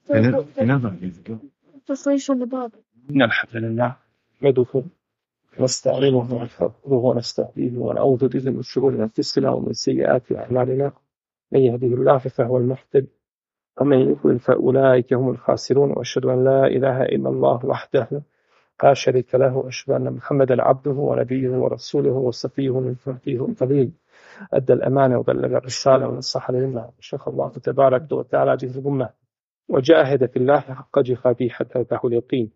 إن الحمد لله نحمده ونستعينه ونستغفره ونستهديه ونعوذ به من شرور أنفسنا ومن سيئات أعمالنا من يهده الله فهو المهتد ومن يضلل فأولئك هم الخاسرون وأشهد أن لا إله إلا الله وحده لا شريك له وأشهد أن محمدا عبده ونبيه ورسوله وصفيه من خلقه القليل أدى الأمانة وبلغ الرسالة ونصح للأمة وشيخ الله تبارك وتعالى جهد الأمة وجاهد في الله حق جهاده حتى أتاه اليقين.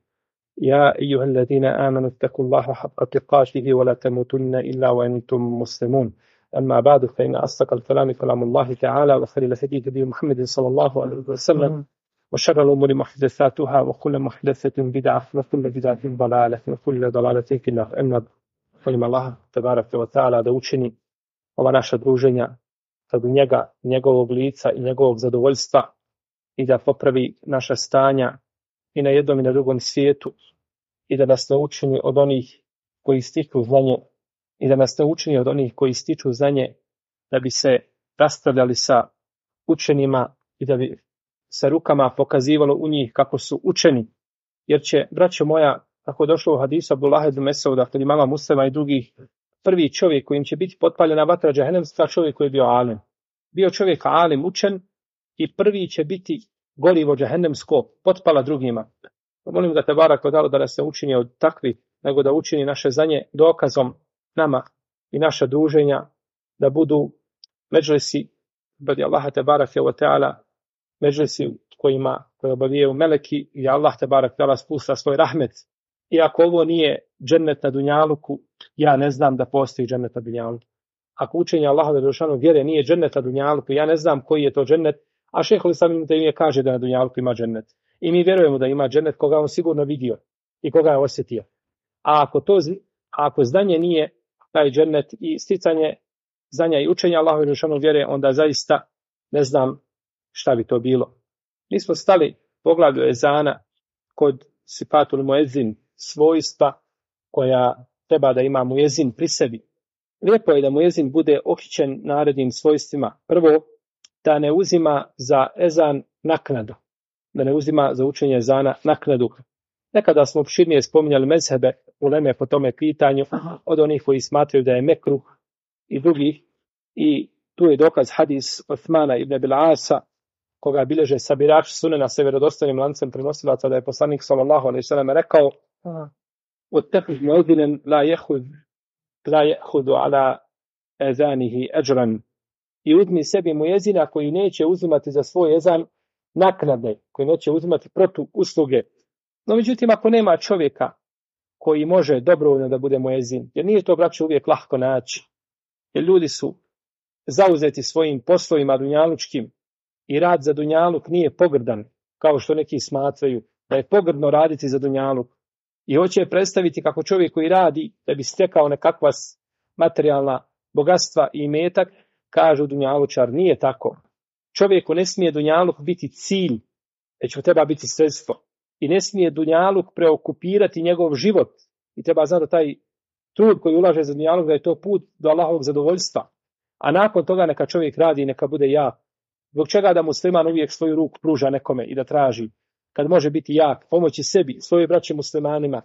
يا أيها الذين آمنوا اتقوا الله حق تقاته ولا تموتن إلا وأنتم مسلمون. أما بعد فإن أصدق الكلام كلام الله تعالى وخير الهدي هدي محمد صلى الله عليه وسلم وشر الأمور محدثاتها وكل محدثة بدعة وكل بدعة ضلالة وكل ضلالة في النار. أما molim Allah tebareke ve taala da učini ova naša druženja radi njega, njegovog lica i njegovog zadovoljstva i da popravi naša stanja i na jednom i na drugom svijetu i da nas ne učini od onih koji stiču znanje i da nas ne učini od onih koji stiču znanje da bi se rastavljali sa učenima i da bi se rukama pokazivalo u njih kako su učeni, jer će, braćo moja, kako je došlo u hadisu Abdullah ibn Mesauda kod imama Muslima i drugih, prvi čovjek kojim će biti potpaljena vatra džehennemska, čovjek koji je bio alim. Bio čovjek alim, učen, i prvi će biti gorivo džehennemsko, potpala drugima. Molim ga tebarak da nas ne učini od takvi, nego da učini naše znanje dokazom nama i naša druženja da budu međlisi radi Allaha tebarake wa ta'ala, međlisi koje obavijaju meleki i Allah tebarak ta'ala spusta svoj rahmet. Iako ovo nije džennet na dunjaluku, ja ne znam da postoji džennet na dunjaluku. Ako učenje Allahove dželešanu vjere nije džennet na dunjaluku, ja ne znam koji je to džennet, a šejhul islam ibn Tejmije kaže da na dunjaluku ima džennet. I mi vjerujemo da ima džennet koga on sigurno vidio i koga je osjetio. A ako znanje nije taj džennet i sticanje znanja i učenja Allahove dželešanu vjere, onda zaista ne znam šta bi to bilo. Mi smo stali poglavlju ezana kod sifatul muezin, svojstva koja treba da ima muezin pri sebi. Lijepo je da muezin bude okićen narednim svojstvima. Prvo, da ne uzima za ezan naknadu. Da ne uzima za učenje ezana naknadu. Nekada smo opširnije spominjali mezhebe uleme po tome pitanju, od onih koji smatraju da je mekruh i drugih. I tu je dokaz hadis Osmana ibn Abil Asa, koga bilježe sabirači sunena sa vjerodostojnim lancem prenosilaca, da je poslanik sallallahu alejhi ve sellem rekao: "Wattaqi mu'adhdhinan la ya'khudhu ala azanihi ajran." I uzmi sebi muezina koji neće uzimati za svoj ezan naknade, koji neće uzimati protu usluge. No međutim, ako nema čovjeka koji može dobrovoljno da bude muezin, jer nije to, braćo, uvijek lahko naći, jer ljudi su zauzeti svojim poslovima dunjalučkim i rad za dunjaluk nije pogrdan, kao što neki smatraju da je pogrdno raditi za dunjaluk. I hoće predstaviti kako čovjek koji radi da bi stekao nekakva materijalna bogatstva i imetak, kažu dunjalučar, nije tako. Čovjeku ne smije dunjaluk biti cilj, već mu treba biti sredstvo. I ne smije dunjaluk preokupirati njegov život. I treba znati da taj trud koji ulaže za dunjaluk, da je to put do Allahovog zadovoljstva. A nakon toga neka čovjek radi i neka bude jak. Zbog čega da musliman uvijek svoju ruku pruža nekome i da traži, kad može biti jak, pomoći sebi, svojoj braći muslimanima.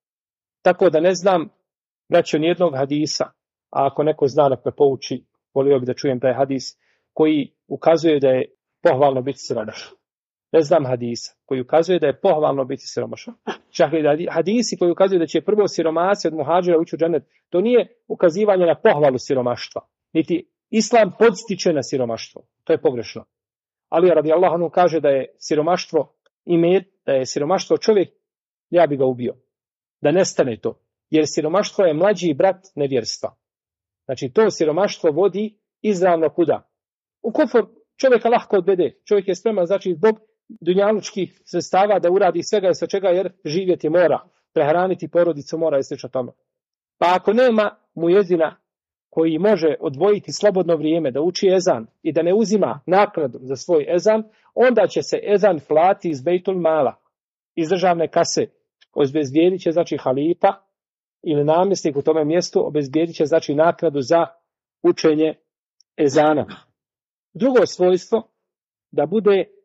Tako da ne znam, braćo, nijednog hadisa, a ako neko zna da me pouči, volio bi da čujem taj hadis koji ukazuje da je pohvalno biti siromašan. Ne znam hadisa koji ukazuje da je pohvalno biti siromašan. Čak i hadisi koji ukazuju da će prvo siromasi od muhadžira ući u džennet, to nije ukazivanje na pohvalu siromaštva. Niti islam podstiče na siromaštvo. To je pogrešno. Ali radijallahu anhu kaže da je siromaštvo da je siromaštvo čovjek, ja bi ga ubio. Da nestane to. Jer siromaštvo je mlađi brat nevjerstva. Znači to siromaštvo vodi izravno kuda? U kufr čovjeka lahko odvede. Čovjek je spreman, znači, zbog dunjalučkih sredstava da uradi svega i sa čega, jer živjeti mora, prehraniti porodicu mora i slično tome. Pa ako nema muezina koji može odvojiti slobodno vrijeme da uči ezan i da ne uzima naknadu za svoj ezan, onda će se ezan plati iz Bejtul Mala, iz državne kase. Obezbijedit će, znači, halifa ili namjesnik u tome mjestu, obezbijedit će, znači, naknadu za učenje ezana. Drugo svojstvo, da bude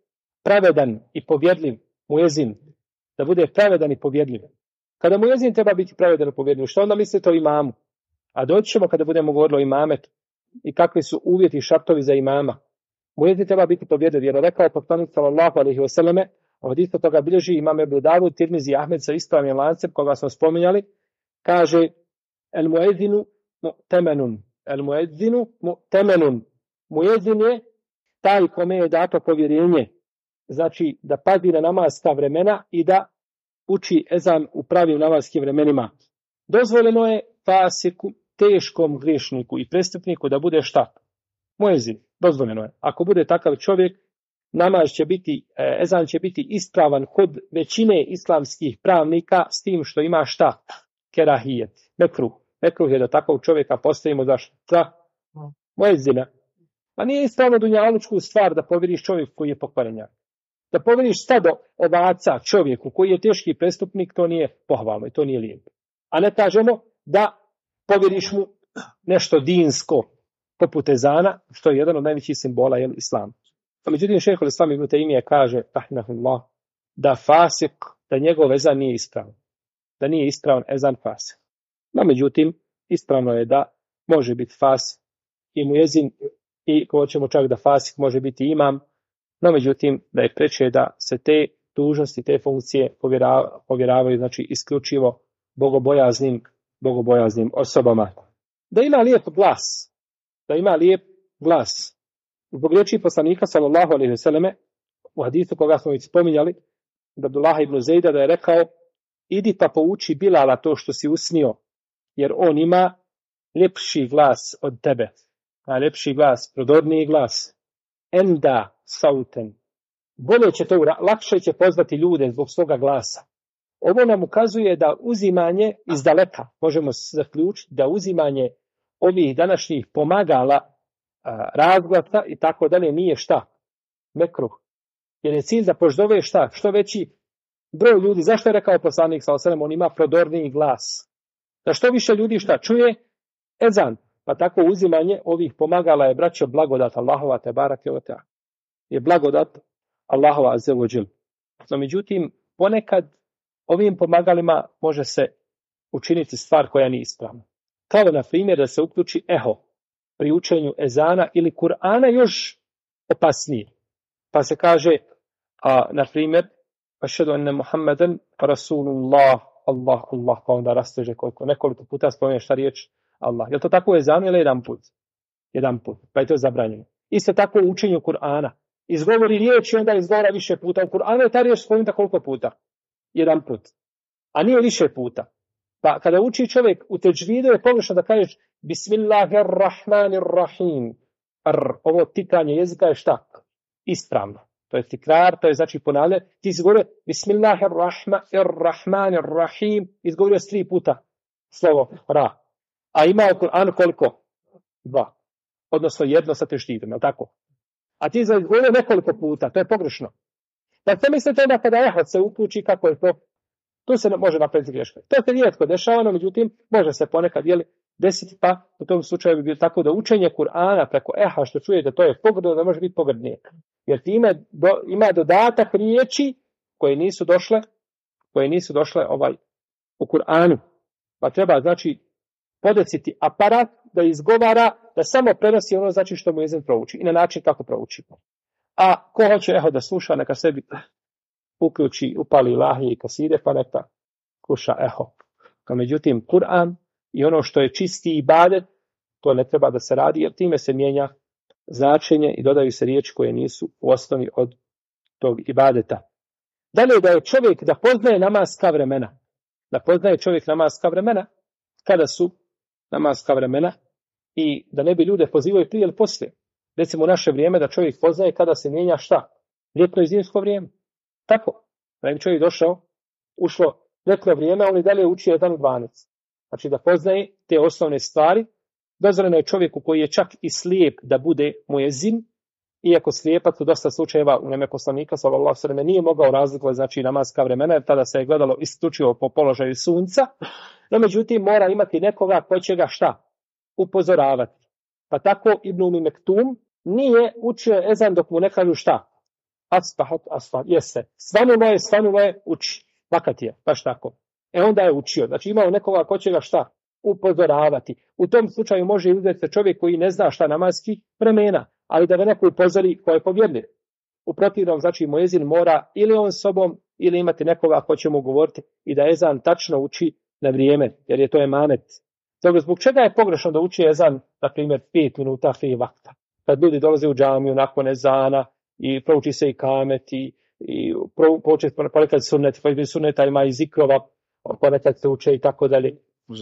pravedan i povjedljiv muezin, da bude pravedan i povjedljiv. Kada muezin treba biti pravedan i povjedljiv, što onda mislite o imamu? A doći ćemo kada budemo govorili o imametu i kakvi su uvjeti i šartovi za imama. Muezin treba biti povjedljiv, jer je rekao poslanik sallallahu alejhi ve selleme, od isto toga bilježi imam Ebu Davud, Tirmizi i Ahmed sa ispravnim lancem, koga smo spominjali, kaže el muezinu mu'temenun. El muezinu mu'temenun. Muezin je taj kome je dato povjerenje, znači da pazi na namazska vremena i da uči ezan u pravim namazskim vremenima. Dozvoljeno je fasiku, teškom griješniku i prestupniku da bude šta? Muezin. Dozvoljeno je. Ako bude takav čovjek, namaz će biti, ezan će biti ispravan kod većine islamskih pravnika s tim što ima šta? Kerahijet. Mekruh. Mekruh je da takvog čovjeka postavimo za šta? Muezina. Pa nije ispravno dunjalučku stvar da povjeriš čovjeku koji je pokvarenjak. Da povjeriš stado ovaca čovjeku koji je teški prestupnik, to nije pohvalno i to nije lijepo. A ne kažemo da povjeriš mu nešto dinsko poput ezana, što je jedan od najvećih simbola islama. A međutim, šejhul islam ibn Tejmije kaže, rahimahullah, da fasik, da njegov ezan nije ispravan. Da nije ispravan ezan fasik. No, međutim, ispravno je da može biti fas i muezin i hoćemo čak da fasik može biti imam, no međutim da je preče da se te dužnosti, te funkcije povjeravaju, znači isključivo bogobojaznim osobama. Da ima lijep glas, zbog riječi poslanika sallallahu alejhi ve selleme u hadisu koga smo već spominjali, da Abdullah ibn Zejda da je rekao, idi pa pouči Bilala to što si usnio, jer on ima ljepši glas od tebe. Najljepši glas, prodorniji glas. Enda sauten. Bolje će to, lakše će pozvati ljude zbog svoga glasa. Ovo nam ukazuje da uzimanje iz daleka, možemo zaključiti da uzimanje ovih današnjih pomagala, razglasa i tako dalje nije šta? Mekruh. Jer je cilj da poždove šta? Što veći broj ljudi. Zašto je rekao poslanik sallallahu alejhi ve sellem, on ima prodorniji glas? Da što više ljudi šta čuje? Ezan. Pa tako uzimanje ovih pomagala je, braćo, blagodat Allahova te barake ve taala. Je blagodat Allahova azza wa džel. No međutim, ponekad ovim pomagalima može se učiniti stvar koja nije ispravna. Kao na primjer da se uključi eho pri učenju ezana ili Kur'ana još opasnije. Pa se kaže, na primjer, ašhadu enne Muhammeden rasulullah, Allah, pa onda rasteže nekoliko puta spomeneš ta riječ Allah. Je li to tako u ezanu ili jedan put? Jedan put. Pa je to zabranjeno. Isto tako u učenju Kur'ana. Izgovori riječ i onda izgovara više puta. U Kur'anu je ta riječ spomenuta koliko puta? Jedan put. A nije više puta. Pa kada uči čovjek u teđvidu je pogrešno da kažeš Bismillahirrahmanirrahim. Ovo tikanje jezika je šta? Ispravno. To je tikrar, to je znači ponavljanje. Ti izgovorio Bismillahirrahmanirrahim. Izgovorio 3 puta slovo ra. A ima u Kur'anu koliko? 2. Odnosno 1 sa teždidom, je li tako? A ti izgovorio nekoliko puta, to je pogrešno. Da se mislite da kada ehad se uključi, kako je to? Tu se može napraviti greška. To se rijetko dešava, no međutim, može se ponekad desiti, pa u tom slučaju bi bilo tako da učenje Kur'ana preko eha što čujete, to je pogrdno, da može biti pogrdnije. Jer time ima dodatak riječi koje nisu došle u Kur'anu. Pa treba, znači, podesiti aparat da izgovara, da samo prenosi ono znači što mu jezin prouči i na način kako prouči. A ko hoće da sluša, neka sebi uključi, upali lahije i kaside, pa neka sluša eho. Međutim, Kur'an i ono što je čisti ibadet, to ne treba da se radi, jer time se mijenja značenje i dodaju se riječi koje nisu u osnovi od tog ibadeta. Dalje, da je čovjek da poznaje namaska vremena. Da poznaje čovjek namaska vremena, kada su namaska vremena i da ne bi ljude pozivaju prije ili poslije. Recimo u naše vrijeme da čovjek poznaje kada se mijenja šta? Ljetno i zimsko vrijeme. Tako. Da bi čovjek ušlo ljetno vrijeme, on i dalje uči 1 u 12. Znači da poznaje te osnovne stvari. Dozvoljeno je čovjeku koji je čak i slijep da bude muezin, iako slijepac u dosta slučajeva u vrijeme poslanika sallallahu alejhi ve sellem nije mogao razlikovati znači namaska vremena, jer tada se je gledalo isključivo po položaju sunca, no međutim mora imati nekoga koji će ga šta? Upozoravati. Pa tako Ibn Umi Mektum nije učio ezan dok mu ne kažu šta? asbahat, jeste. Svanulo je, uči. Fakat je, baš tako. Onda je učio. Znači imao nekoga ko će ga šta? Upozoravati. U tom slučaju može uzeti se čovjek koji ne zna šta namazski vremena, ali da ga neko upozori ko je povjerljiv. U protivnom, znači muezin mora ili on sobom, ili imati nekoga ko će mu govoriti i da ezan tačno uči na vrijeme, jer je to emanet. Zbog čega je pogrešno da uči ezan, na primjer, 5 minuta prije vakta? Kad ljudi dolaze u džamiju nakon ezana i prouči se i kamet i ponekad sunnet, pa i sunneta ima i zikrova, ponekad se uče i tako dalje.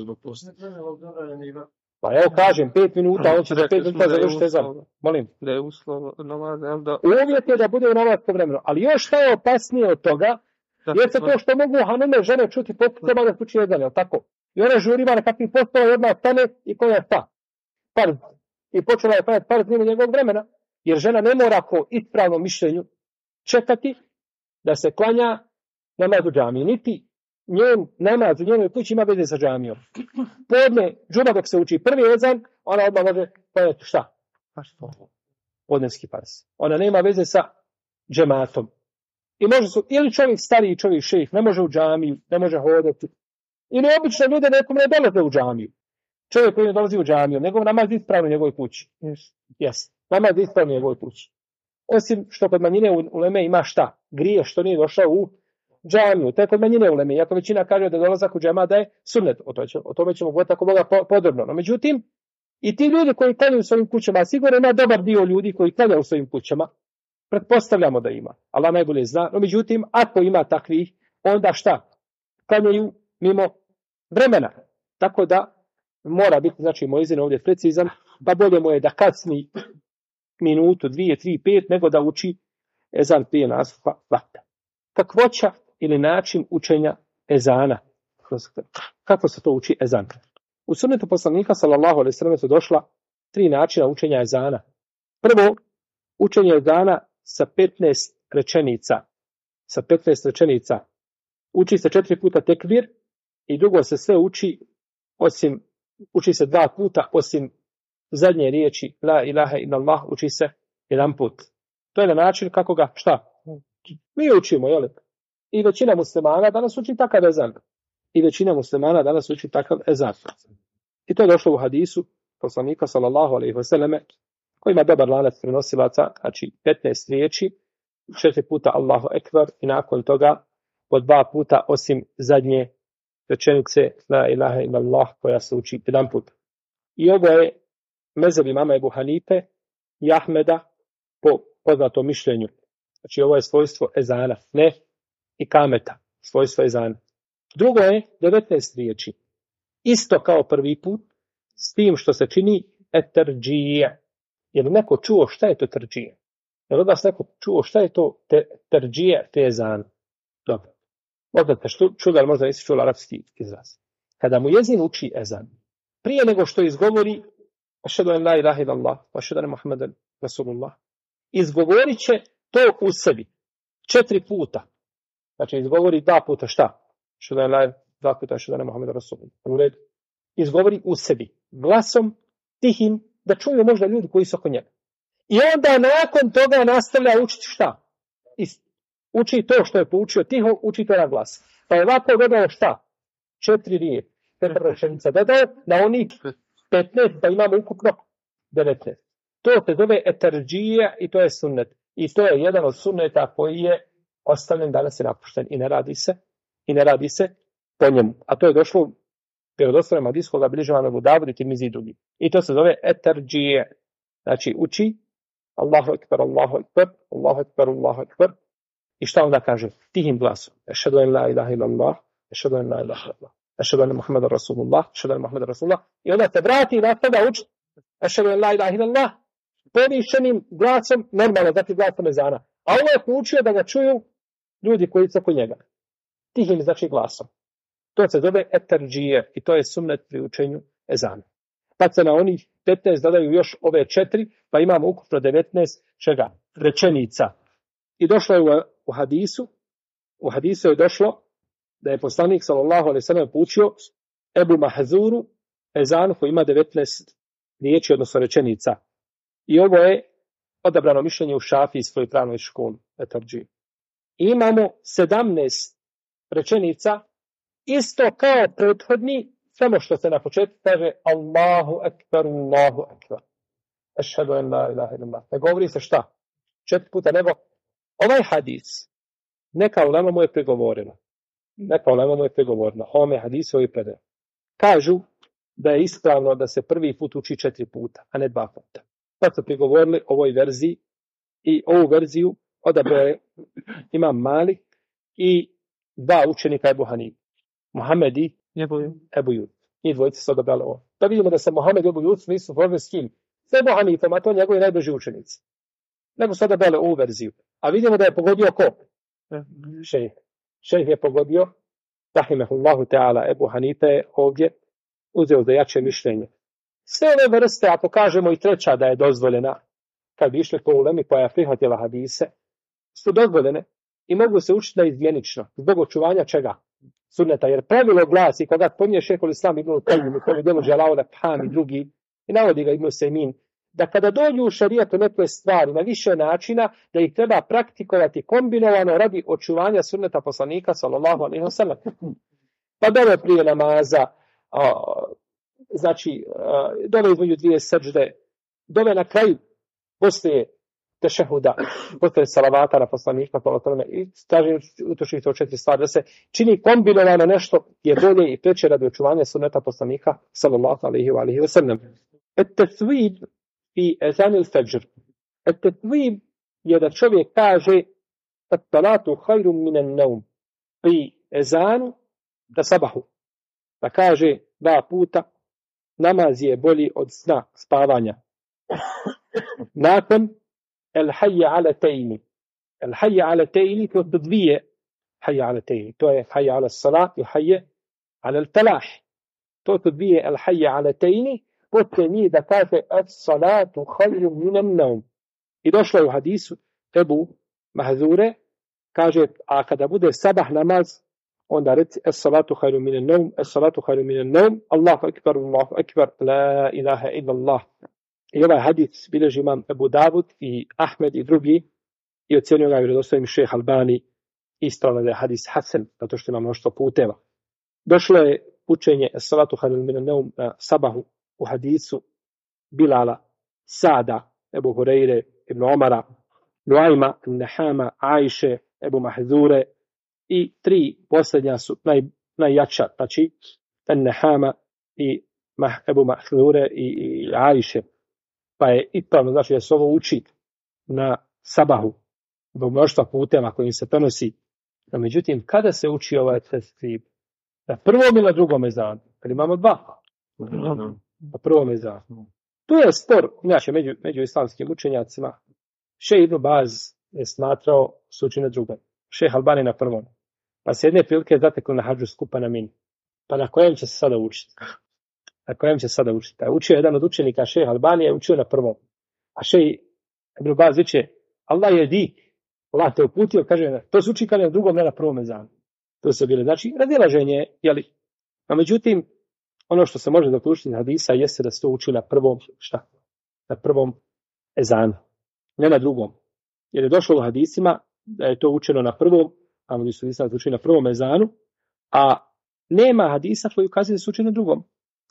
Pa evo kažem, 5 minuta, on će za 5 minuta završiti ezan. Molim. Da je uslov namaza, da... Uvjet je da bude u namazsko vremenu, ali još šta je opasnije od toga, jer se to što mogu hanume žene čuti pokućama da uči ezan, jel tako? I ona žuriva na kakvih postava jedna stane i koja je šta? Farz. I počela je klanjati farz mimo njegovog vremena, jer žena ne mora po ispravnom mišljenju čekati da se klanja namaz u džamiji. Niti njen namaz u njenoj kući ima veze sa džamijom. Podne, džuma dok se uči prvi ezan, ona odmah može klanjati šta? Podnevski farz. Ona nema veze sa džematom. I može su, ili čovjek stariji, čovjek šejih, ne može u džamiju, ne može hodati. Ili obično ljude nekom ne dolaze u džamiju. Čovjek koji ne dolazi u džamiju, njegov namaz je ispravno u njegovoj kući. Yes. Namaz je ispravno u njegovoj kući. Osim što kod manjine uleme ima šta? Grije što nije došao u džamiju. To je kod manjine uleme. Iako većina kaže da dolazak u džema da je sunnet. O tome ćemo govoriti ako Boga podrobno. No, međutim, i ti ljudi koji klanjaju u svojim kućama, sigurno ima dobar dio ljudi koji klanjaju u svojim kućama. Pretpostavljamo da ima. Allah najbolje zna. No, međutim, ako ima takvih, onda šta? Klanjaju mimo vremena. Tako da mora biti, znači, muezin ovdje precizan, pa bolje mu je da kasni minutu, 2, 3, 5, nego da uči ezan prije nastupa vakta. Kakvoća ili način učenja ezana. Kako se to uči ezan? U sunnetu poslanika, sallallahu alejhi ve sellem, su došla 3 načina učenja ezana. Prvo, učenje ezana sa 15 rečenica. Sa 15 rečenica. Uči se 4 puta tekbir i drugo se sve uči se 2 puta osim zadnje riječi la ilaha illallah, uči se 1 put. To je na način kako ga, šta? Mi učimo, jel? I većina muslimana danas uči takav ezan. I to je došlo u hadisu poslanika, sallallahu alejhi ve selleme, koji ima dobar lanac prenosilaca, znači 15 riječi, 4 puta Allahu ekber i nakon toga po 2 puta osim zadnje rečenice la ilaha illallah koja se uči 1 put. I ovo je mezheb imama Ebu Hanife i Ahmeda po poznatom mišljenju. Znači ovo je svojstvo ezana, ne ikameta, svojstvo ezana. Drugo je 19 riječi. Isto kao prvi put, s tim što se čini eterđije. Je li neko čuo šta je to terđije? Je li od vas neko čuo šta je to terđije, te ezan? Dobro. Možda te čuli, ali možda nisi čuli arapski izraz. Kada mu jezin uči ezan, prije nego što izgovori ašhadu an la ilaha illallah, ašhadu anna Muhammadan rasulullah, izgovorit će to u sebi 4 puta. Znači izgovori 2 puta šta? Ašhadu an la 2 puta ašhadu anna Muhammadan rasulullah. U redu. Izgovori u sebi, glasom, tihim, da čuju možda ljudi koji su oko njega. I onda nakon toga nastavlja učiti šta? Uči to što je poučio tiho, uči to na glas. Pa je ovako dodao šta? 4 riječi, 4 rečenica dodao na onih 15, pa imamo ukupno 19. To se zove eterđija i to je sunnet. I to je jedan od sunneta koji je ostavljen, danas je napušten i ne radi se po njemu. A to je došlo u vjerodostojnom hadisu koga bilježi Abu Davud i Tirmizi i drugi. I to se zove eterđija. Znači uči Allahu ekber, Allahu ekber, Allahu ekber, Allahu ekber. I šta onda kaže? Tihim glasom. Ešhedu en la ilaha illallah, ešhedu en la ilaha illallah, ešhedu en Muhammadan rasulullah, ešhedu en Muhammadan rasulullah. I onda se vrati i nastavlja učiti ešhedu en la ilaha illallah povišenim glasom, normalno, znači glasom ezana. A ovo je poučio da ga čuju ljudi koji su oko njega. Tihim znači glasom. To se zove eterđije i to je sunnet pri učenju ezana. Pa se na onih 15 dodaju još ove 4, pa imamo ukupno 19 čega? Rečenica. I došlo je u hadisu je došlo da je poslanik sallallahu alejhi ve sellem poučio Ebu Mahzuru ezanu koji ima 19 riječi, odnosno rečenica. I ovo je odabrano mišljenje u šafijskoj pravnoj školi. Imamo 17 rečenica, isto kao prethodni, samo što se na početku kaže Allahu ekber, Allahu ekber. Ešhedu en la ilaha illallah. Ne govori se šta? 4 puta, nego ovaj hadis, neka ulema mu je pregovorila. Ome hadise ovi predaje. Kažu da je ispravno da se prvi put uči 4 puta, a ne 2 puta. Pa su pregovorili ovoj verziji i ovu verziju odabrao Imam Malik i 2 učenika Ebu Hanife. Muhammed i Ebu Jud. Njih dvojice su odabrali ovo. Da vidimo da se Muhammed i Ebu Jud nisu forme s kim. S Ebu Hanifom, a to njegovi najbliži učenici. Nego su odabrali ovu verziju. A vidimo da je pogodio ko? Šejh. Šejh je pogodio, rahimehullahu ta'ala, Ebu Hanife je ovdje uzeo za jače mišljenje. Sve ove vrste, ako kažemo i treća da je dozvoljena, kad bi išli po ulemi koja je prihvatila hadise, su dozvoljene i mogu se učiti na izmjenično, zbog očuvanja čega? Sunneta, jer pravilo glasi, kada spominje šejhul Islam Ibn Tajim, koji djelo Đalaul Afham i drugi, i navodi ga Ibn Sejmin, da kada dođu u šarijetu neke stvari na više načina, da ih treba praktikovati kombinovano radi očuvanja sunneta poslanika, sallallahu alejhi ve sellem. Pa dole prije namaza, znači, dole između 2 sežde, dole na kraju, poslije tešehuda, poslije salavata na poslanika, i traži utoči to 4 stvari, da se čini kombinovano nešto je bolje i preče radi očuvanja sunneta poslanika, sallallahu alejhi ve sellem. Et-tasvib i ezan il-fajr. Et-tasvib je da čovjek kaže at-salatu khairum minan nawm. Pri ezanu da sabahu. Da kaže 2 puta namaz je bolji od sna, spavanja. Nakon el hayya ala tayni. El hayya ala tayni to su 2 hayya ala tayni. To je hayya ala salat i hayya ala al-falah. To su 2 el hayya ala tayni. Poslije njih da kaže as-salatu khairum minan nawm. I došlo je u hadisu Ebu Mahzure, kaže, a kada bude sabah namaz, onda reci as-salatu khairum minan nawm, as-salatu khairum minan nawm, Allahu akbar, la ilaha illallah. I ovaj hadis bilježi imam Ebu Davud i Ahmed i drugi i ocjenio ga vjerodostojnim šejh Albani, ispravno da je hadis hasan, zato što ima mnoštvo puteva. Došlo je učenje as-salatu khairum minan nawm na sabahu u hadisu Bilala, Sada, Ebu Hureyre, Ibn Omara, Nuajma, Nehama, Ajše, Ebu Mahzure i 3 posljednja su najjača, znači Nehama i Ebu Mahzure i Ajše. Pa je ispravno, znači da se ovo uči na sabahu, zbog mnoštva puteva kojim se prenosi. No, međutim, kada se uči ovaj tasbih? Na prvom ili na drugom ezanu? Kad imamo 2. Na prvom ezanu. Tu je spor, inače, među islamskim učenjacima. Šejh Ibn Baz je smatrao se uči na drugom. Šejh Albani na prvom. Pa se jedne prilike zatekli na hadžu skupa na Mini. Pa na kojem će se sada učiti? Učio jedan od učenika šejh Albanije, učio na prvom. A šejh Ibn Baz viče, Allah je dik, Allah te uputio, kaže, to se uči na drugom, ne na prvom ezanu. To se bile, znači, razilaženje, jeli? A međutim, ono što se može zaključiti iz hadisa jeste da se to uči na prvom, na prvom ezanu, ne na drugom. Jer je došlo u hadisima da je to učeno na prvom, a ljudi su učili na prvom ezanu, a nema hadisa koji ukazuje da se uči na drugom.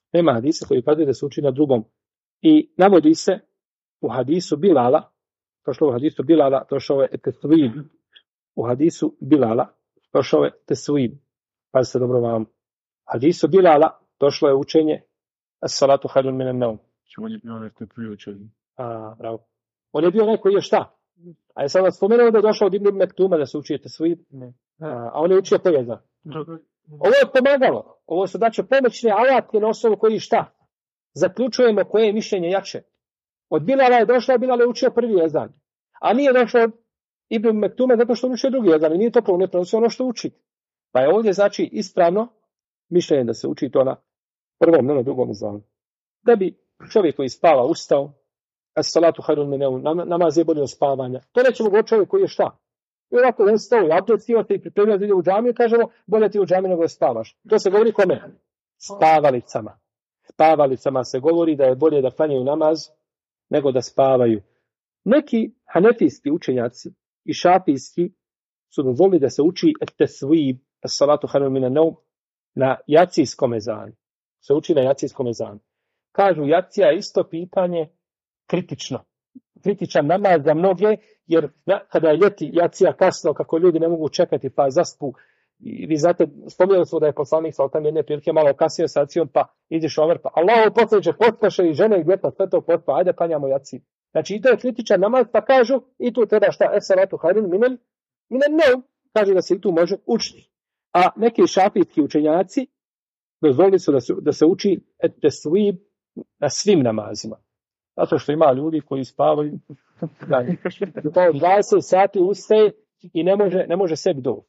I navodi se u hadisu Bilala, došao je tesvib. U hadisu Bilala došao je tesvib. Pazite dobro vam. Hadisu Bilala došlo je učenje as-salatu khairun minan nawm. On je bio neko priučen. Bravo. On je bio neko je šta? A je sada spomenuo da je došao od Ibn Mektuma da se uči tesvib. A on je učio pojezan. Ovo je pomagalo. Ovo su daće pomoćne alatke na osnovu koji šta? Zaključujemo koje je mišljenje jače. Od Bilala je došao, Bilal je učio prvi ezan. A nije došao Ibn Mektume zato što on učio drugi ezan. I nije to ne prenosio ono što uči. Pa je ovdje znači ispravno mišljenje da se uči to na prvom, ne na drugom ezanu. Da bi čovjek koji spava ustao, as-salatu khairun min nawm, namaz je bolje od spavanja. To nećemo govoriti čovjek koji je šta? I ovako ustao, abdestio se i pripremio da ide u džamiju, kažemo bolje ti u džamiju nego da spavaš. To se govori kome? Spavalicama. Spavalicama se govori da je bolje da klanjaju namaz nego da spavaju. Neki hanefijski učenjaci i šafijski su dozvolili da se uči tesvib, salatu hayrun minan naum, na jacijskom ezanu. Se uči na jacijskom ezanu. Kažu, jacija je isto pitanje kritično. Kritičan namaz za mnoge, jer kada je ljeti jacija kasno, kako ljudi ne mogu čekati pa zaspu, i vi znate, spominjali smo da je poslanik sa tam jedne prilike malo kasnije sa jacijom, pa ideš Omer, pa Allahu poslaniče, potpaše i žene i djeca, sve to potpa, ajde klanjamo jaciju. Znači, i to je kritičan namaz, pa kažu, i tu treba šta, salatu hayrun minan naum, kaže da se i tu može učiti. A neki šafijski učenjaci dozvolili su da se uči tesvib na svim namazima. Zato što ima ljudi koji spavaju 20 sati ustaje i ne može sebi doći.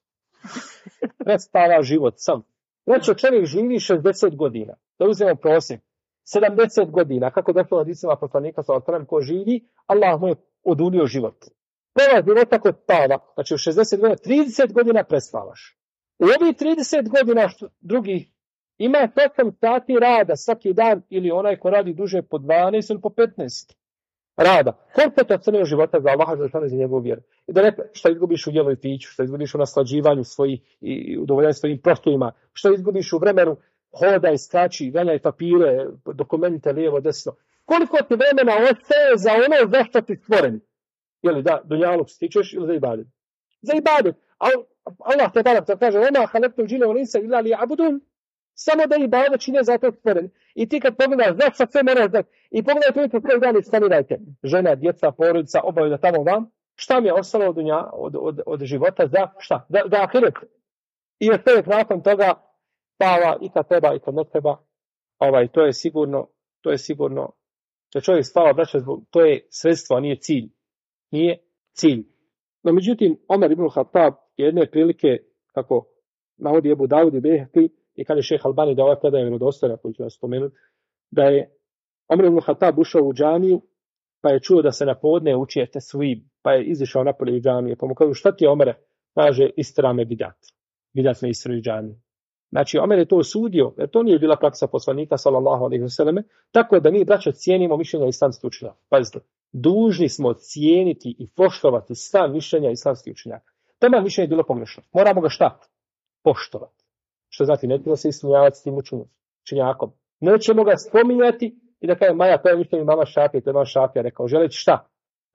Prespava život sam. Znači, čovjek živi 60 godina. Da uzmemo prosjek. 70 godina. Kako došlo od Isama poslanika sa otvorom ko živi, Allah mu je odulio život. Pola života kod spava. Znači, u 60 godina, 30 godina prespavaš. U ovih 30 godina drugi ima 8 sati rada svaki dan ili onaj ko radi duže po 12 ili po 15 rada. Koliko to crnio života za Allaha za njegovu vjeru? I da ne, što izgubiš u jelu i piću, što izgubiš u naslađivanju svojih i udovoljanju svojim prostorima, što izgubiš u vremenu hoda i skači, ganjaj papire, dokumente lijevo, desno. Koliko ti vremena ostaje za ono zašto ti stvoren? Jeli da, dunjaluk stičeš ili za ibadet? Za ibadet. Allah te barak to kaže, oma halektu džine u linsa illa li abudun. Samo da ibadet čine za to stvoren. I ti kad pogledaš, zašto sve moraš da... I pogledaj prilike koji dan istanirajte. Žena, djeca, porodica, obavlja tamo vam. Šta mi je ostalo od života za šta? Za ahiret. I od tek nakon toga spava i kad treba i kad ne treba. To je sigurno da čovjek spava, braća, to je sredstvo, a nije cilj. Nije cilj. No, međutim, Omer ibn Khattab jedne prilike, kako navodi Ebu Davud i Bejhaqi, i kada je šejh Albani da ovaj predaje vjerodostojno, koji ću vas spomenuti, da je Omer ibn Khattab ušao u džamiju, pa je čuo da se na podne uči tesvib, pa je izišao napolje iz džamije, pa mu kažu, šta ti je, Omere? Kaže, istira me bidat. Bidat me istira iz džamije. Znači, Omer je to osudio, jer to nije bila praksa poslanika, sallallahu alejhi ve selleme, tako da mi, braćo, cijenimo mišljenja islamskih učenjaka. Pazite, dužni smo cijeniti i poštovati sva mišljenja islamskih učenjaka. Tema mišljenje je bilo pogrešno. Moramo ga šta? Poštovati. Što znači, ne treba se ismijavati s tim učenjakom. Nećemo ga spominjati i da kaže, Maja, to je mišljenje mama Šafija, to je mama Šafija rekao, želeći šta?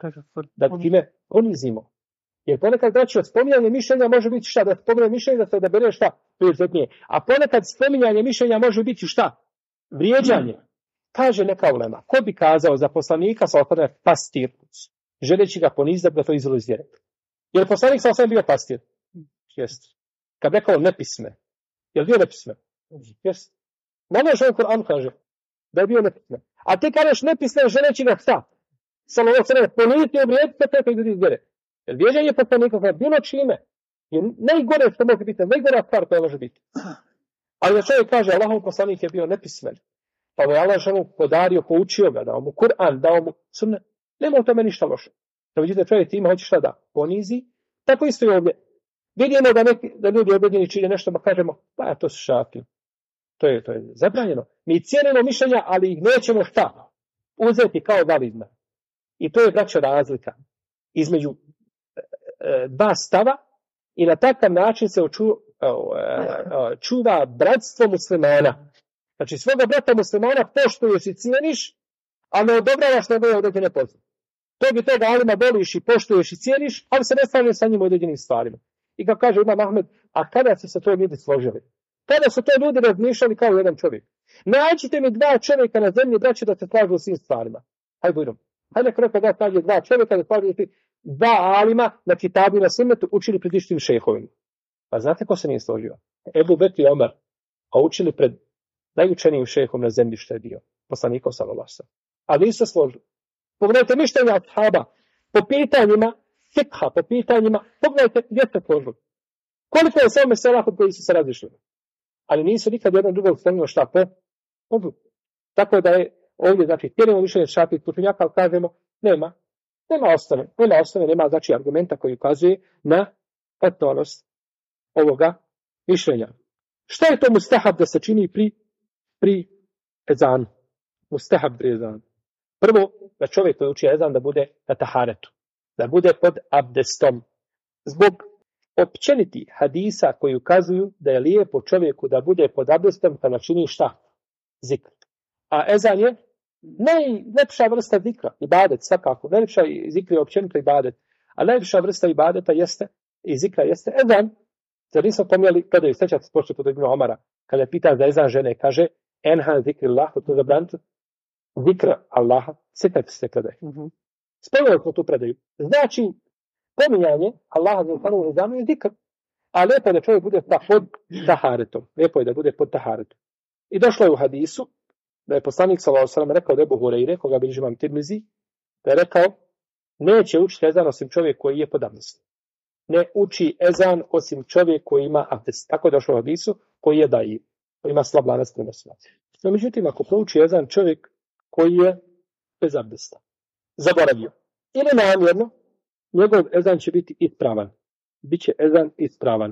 Da time ponizimo. Jer ponekad, znači, od spominjanja mišljenja može biti šta? Da spominjanje mišljenja, da se odabere šta? Prioritetnije. A ponekad spominjanje mišljenja može biti šta? Vrijeđanje. Kaže neka ulema, ko bi kazao za poslanika sa otvorene pastir, želeći ga poniziti da to izvelo iz vjere? Jer poslanik sa otvorene bio pastir? Jeste. Kad rekao nepisme, je li bio nepisme? Jeste. Malo što Kur'an kaže da je bio nepisme. A ti kažeš nepisme želeći ga šta? Samo ovo se poniziti i obrijeti to koji izvelo iz vjere. Jer vrijeđanje poslanika je bilo čime je najgore što može biti, najgora stvar koja može biti. Ali da čovjek kaže, Allahov poslanik je bio nepismen, pa mu je Allah mu podario, poučio ga, dao mu Kur'an, dao mu sunnet, nema u tome ništa loše. Da vidite, čovjek ima hoće šta da ponizi, tako isto i ovdje. Vidimo da ljudi objedini čine nešto, pa kažemo, pa to su šafije. To je zabranjeno. Mi cijenimo mišljenja, ali ih nećemo šta? Uzeti kao validna. I to je, braćo, razlika između dva stava i na takav način se čuva bratstvo muslimana. Znači, svoga brata muslimana poštuješ i cijeniš, a ne odobravaš njegove određene pozive. To bi toga alima voliš i poštuješ i cijeniš, ali se ne stavljaš sa njim u određenim stvarima. I kao kaže Imam Ahmed, a kada su se to ljudi složili? Kada su to ljudi razmišljali kao jedan čovjek? Nađite mi dva čovjeka na zemlji, braći, da se slažu u svim stvarima. Hajde budem. Hajde neko da kaže dva čovjeka da slažu dva alima na kitabu i na sunnetu učili pred ištim šejhovima. Pa znate ko se nije složio? Ebu Bekr i Omer, a učili pred najučenijim šejhom na zemlji što je bio. Poslanikov sallallahu alejhi ve sellem. A nisu se složili. Pogledajte mišljenja ashaba po pitanjima fikha, po pitanjima, pogledajte gdje se složili. Koliko je samo mesela kod koji su se razišli. Ali nisu nikad jedan drugog spomenuo šta po. Tako da je ovdje, znači, cijenimo mišljenje šafijskih učenjaka, ali kažemo, nema osnove, nema znači argumenta koji ukazuje na etnolost ovoga mišljenja. Šta je to mustahab da se čini pri ezanu? Mustahab pri ezanu. Prvo, da čovjek koji uči ezan da bude na taharetu, da bude pod abdestom. Zbog općeniti hadisa koji ukazuju da je lijepo čovjeku da bude pod abdestom kada čini šta? Zikr. A ezan je najljepša vrsta zikra, ibadet svakako. Najljepša zikra je općenito ibadet. A najljepša vrsta ibadeta jeste, i zikra jeste ezan. Zar nismo pomijeli, kada je sjećate s početom od Ibn Omara, kada je pitan za ezan žene, kaže, enhan zikri Allah, to zabranite, zikra Allaha, sjećate se kada je. Spomnjali smo tu predaju. Znači, pominjanje Allaha za ustanovu ezanu je zikr. A lijepo je da čovjek bude pod taharetom. Lijepo je da bude pod taharetom. I došlo je u hadisu, da je poslanik sallallahu alejhi ve sellem rekao da Ebu Hurajre, koga bilježi Imam Tirmizi, da je rekao, neće učiti ezan osim čovjek koji je pod abdestom. Ne uči ezan osim čovjek koji ima abdest. Tako je došlo u hadisu, koji je daji, koji ima slab lanac prenosilaca. No, međutim, ako prouči ezan čovjek koji je bez abdesta, zaboravio, ili namjerno, njegov ezan će biti ispravan. Biće ezan ispravan.